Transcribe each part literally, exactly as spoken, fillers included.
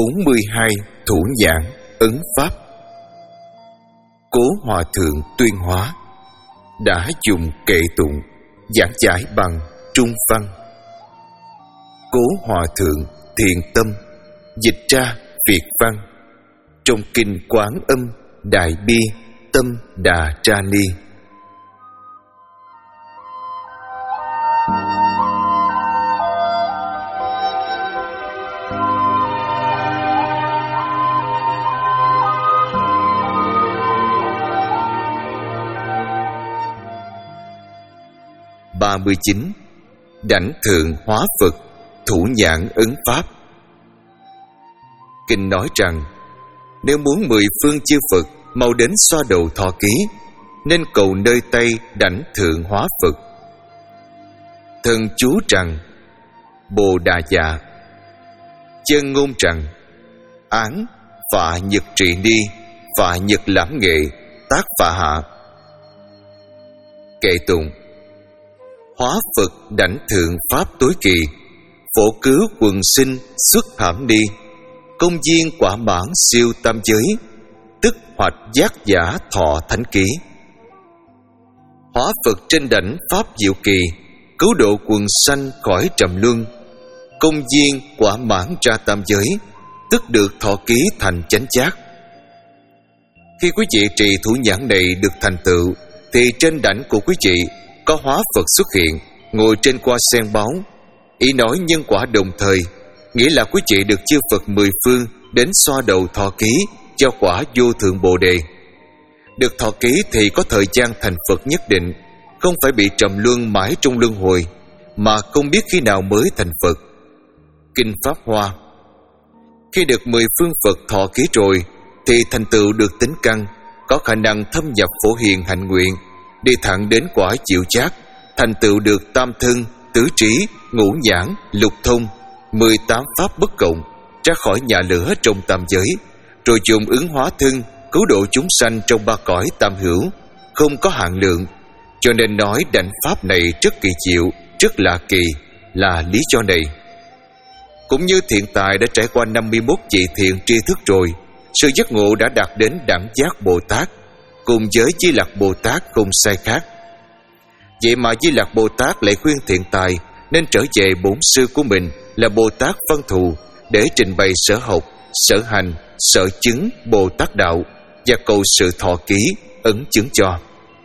bốn mươi hai Thủ nhãn ấn pháp. Cố Hòa Thượng Tuyên Hóa đã dùng kệ tụng giảng giải bằng Trung văn. Cố Hòa Thượng thiện tâm dịch ra Việt văn trong kinh Quán Âm Đại Bi Tâm Đà Tra Ni. ba mươi chín. Đảnh thượng hóa Phật thủ nhãn ấn pháp. Kinh nói rằng nếu muốn mười phương chư Phật mau đến xoa đầu thọ ký, nên cầu nơi Tây đảnh thượng hóa Phật. Thần chú rằng Bồ Đà Dạ, chân ngôn rằng án phạ nhật trị ni, phạ nhật lãm nghệ, tác phạ hạ. Kệ tụng: hóa Phật đảnh thượng pháp tối kỳ, phổ cứu quần sinh xuất thảm ni, công viên quả mãn siêu tam giới, tức hoạch giác giả thọ thánh ký. Hóa Phật trên đảnh pháp diệu kỳ, cứu độ quần sanh khỏi trầm luân, công viên quả mãn ra tam giới, tức được thọ ký thành chánh giác. Khi quý vị trì thủ nhãn này được thành tựu, thì trên đảnh của quý vị có hóa Phật xuất hiện, ngồi trên hoa sen báu. Ý nói nhân quả đồng thời, nghĩa là quý vị được chư Phật mười phương đến xoa đầu thọ ký cho quả vô thượng Bồ Đề. Được thọ ký thì có thời gian thành Phật nhất định, không phải bị trầm luân mãi trong luân hồi, mà không biết khi nào mới thành Phật. Kinh Pháp Hoa: khi được mười phương Phật thọ ký rồi, thì thành tựu được tính căn, có khả năng thâm nhập phổ hiền hạnh nguyện, đi thẳng đến quả diệu giác, thành tựu được tam thân, tứ trí, ngũ nhãn, lục thông, mười tám pháp bất cộng, ra khỏi nhà lửa trong tam giới, rồi dùng ứng hóa thân cứu độ chúng sanh trong ba cõi tam hữu, không có hạn lượng. Cho nên nói đảnh pháp này rất kỳ diệu, rất lạ kỳ, là lý do này. Cũng như thiện tài đã trải qua năm mươi mốt vị thiện tri thức rồi, sự giác ngộ đã đạt đến đẳng giác Bồ Tát, cùng với Di Lặc Bồ Tát không sai khác. Vậy mà Di Lặc Bồ Tát lại khuyên thiện tài nên trở về bổn sư của mình là Bồ Tát Văn Thù, để trình bày sở học, sở hành, sở chứng Bồ Tát đạo, và cầu sự thọ ký ấn chứng cho.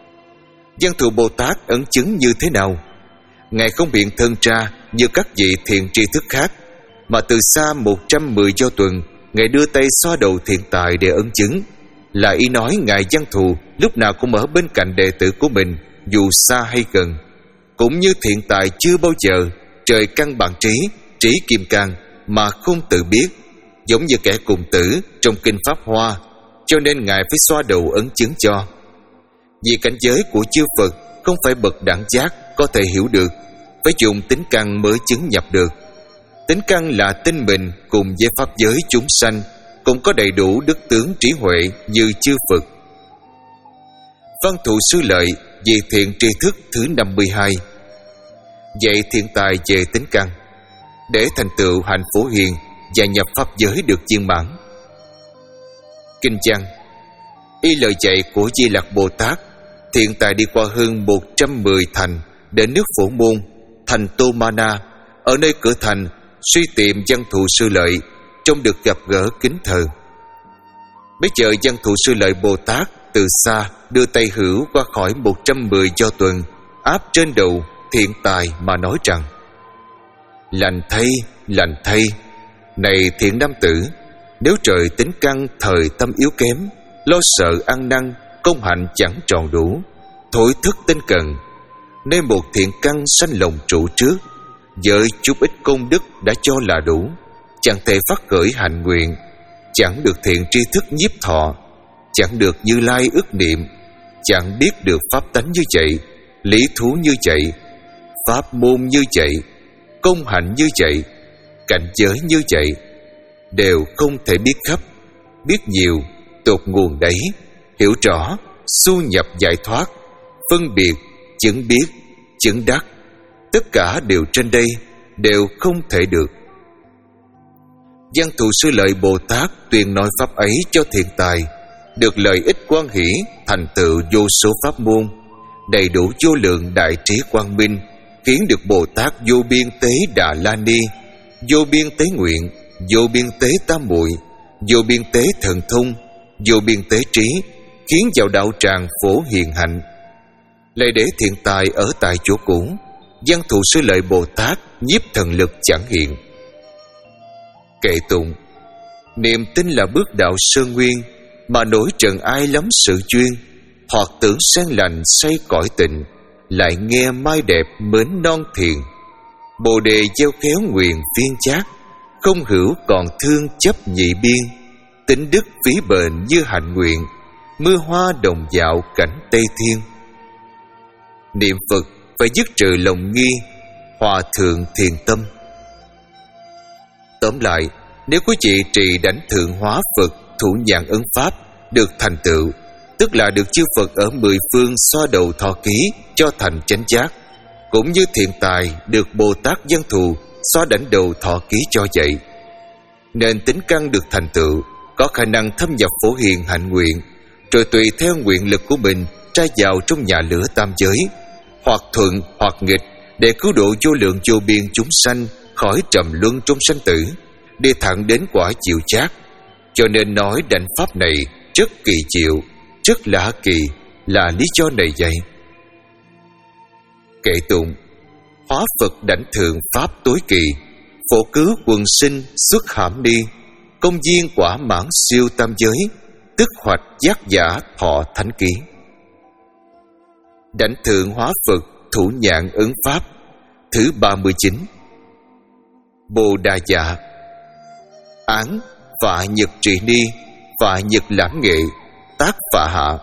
Văn Thù Bồ Tát ấn chứng như thế nào? Ngài không biện thân ra như các vị thiện tri thức khác, mà từ xa một trăm mười do tuần, Ngài đưa tay xoa đầu thiện tài để ấn chứng. Là ý nói Ngài Văn Thù lúc nào cũng ở bên cạnh đệ tử của mình, dù xa hay gần. Cũng như thiện tài chưa bao giờ trời căn bản trí, trí kim cang, mà không tự biết, giống như kẻ cùng tử trong kinh Pháp Hoa, cho nên Ngài phải xoa đầu ấn chứng cho. Vì cảnh giới của chư Phật không phải bậc đẳng giác có thể hiểu được, phải dùng tính căn mới chứng nhập được. Tính căn là tin mình cùng với pháp giới chúng sanh, cũng có đầy đủ đức tướng trí huệ như chư Phật. Văn Thù Sư Lợi về thiện tri thức thứ năm mươi hai. Dạy thiện tài về tính căn, để thành tựu hạnh phổ hiền và nhập pháp giới được viên mãn. Kinh văn: y lời dạy của Di Lặc Bồ Tát, thiện tài đi qua hơn một trăm mười thành đến nước Phổ Môn, thành Tô Ma Na. Ở nơi cửa thành suy tìm Văn Thù Sư Lợi, trông được gặp gỡ kính thờ. Bây giờ Văn Thù Sư Lợi Bồ Tát từ xa đưa tay hữu qua khỏi một trăm mười do tuần, áp trên đầu thiện tài mà nói rằng: lành thay, lành thay, này thiện nam tử, nếu trời tính căn thời tâm yếu kém, lo sợ ăn năn, công hạnh chẳng tròn đủ, thổi thức tinh cần, nên một thiện căn sanh lòng trụ trước, với chút ít công đức đã cho là đủ, chẳng thể phát khởi hạnh nguyện, chẳng được thiện tri thức nhiếp thọ, chẳng được Như Lai ức niệm, chẳng biết được pháp tánh như vậy, lý thú như vậy, pháp môn như vậy, công hạnh như vậy, cảnh giới như vậy, đều không thể biết khắp, biết nhiều, tột nguồn đấy, hiểu rõ, xu nhập giải thoát, phân biệt, chứng biết, chứng đắc, tất cả đều trên đây, đều không thể được. Văn Thù Sư Lợi Bồ Tát tuyên nói pháp ấy cho thiện tài, được lợi ích quan hỷ, thành tựu vô số pháp môn, đầy đủ vô lượng đại trí quang minh, khiến được Bồ Tát vô biên tế Đà La Ni, vô biên tế nguyện, vô biên tế tam muội, vô biên tế thần thông, vô biên tế trí, khiến vào đạo tràng phổ hiền hạnh. Lại để thiện tài ở tại chỗ cũ, Văn Thù Sư Lợi Bồ Tát nhiếp thần lực chẳng hiện. Kệ tụng: niềm tin là bước đạo sơn nguyên, mà nổi trần ai lắm sự duyên, hoặc tưởng sen lành say cõi tịnh, lại nghe mai đẹp mến non thiền. Bồ đề gieo khéo nguyện viên chát, không hữu còn thương chấp nhị biên, tính đức phí bền như hạnh nguyện, mưa hoa đồng dạo cảnh Tây Thiên. Niệm Phật phải dứt trừ lòng nghi, hòa thượng thiền tâm. Tóm lại, nếu quý vị trì đảnh thượng hóa Phật thủ nhãn ấn pháp được thành tựu, tức là được chư Phật ở mười phương xoa đầu thọ ký cho thành chánh giác, cũng như thiện tài được Bồ Tát Văn Thù xoa đảnh đầu thọ ký cho vậy, nên tính căn được thành tựu, có khả năng thâm nhập phổ hiền hạnh nguyện, rồi tùy theo nguyện lực của mình tra vào trong nhà lửa tam giới, hoặc thuận hoặc nghịch, để cứu độ vô lượng vô biên chúng sanh khỏi trầm luân trong sanh tử, đi thẳng đến quả diệu giác. Cho nên nói đảnh pháp này rất kỳ diệu, rất lạ kỳ, là lý do này vậy. Kệ tụng: hóa Phật đảnh thượng pháp tối kỳ, phổ cứu quần sinh xuất hãm ni, công viên quả mãn siêu tam giới, tức hoạch giác giả thọ thánh ký. Đảnh thượng hóa Phật thủ nhãn ấn pháp thứ ba mươi chín. Bồ Đà Dạ. Án Phạ Nhật Trị Ni, Phạ Nhật Lãm Nghệ, Tác Phạ Hạ.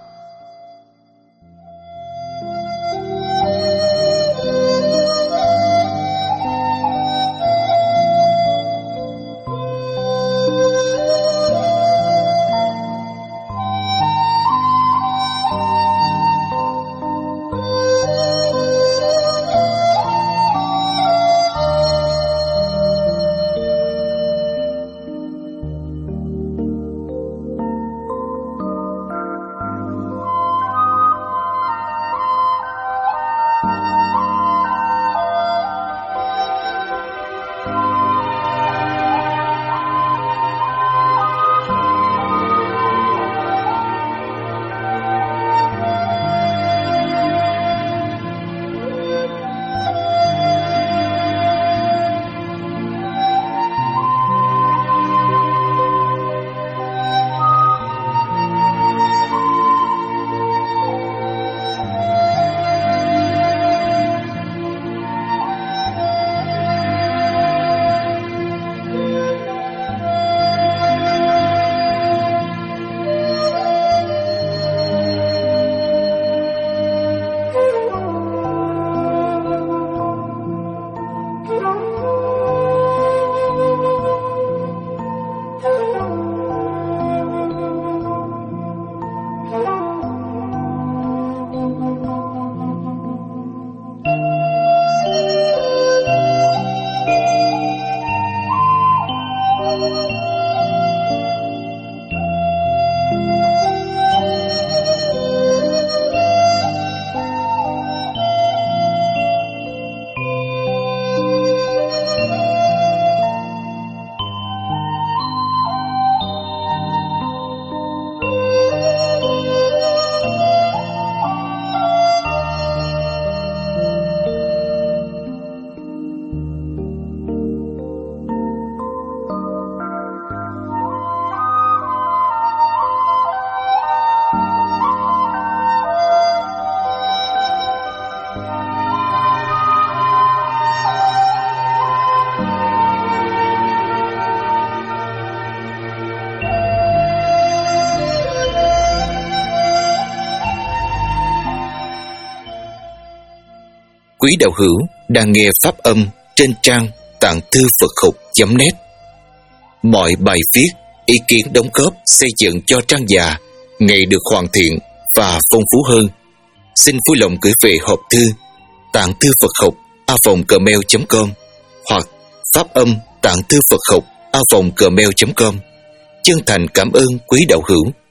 Quý đạo hữu đang nghe pháp âm trên trang tạng thư Phật học chấm net. Mọi bài viết, ý kiến đóng góp xây dựng cho trang già ngày được hoàn thiện và phong phú hơn. Xin vui lòng gửi về hộp thư tạng thư Phật học a vòng gmail chấm com hoặc pháp âm tạng thư Phật học a vòng gmail chấm com. Chân thành cảm ơn quý đạo hữu.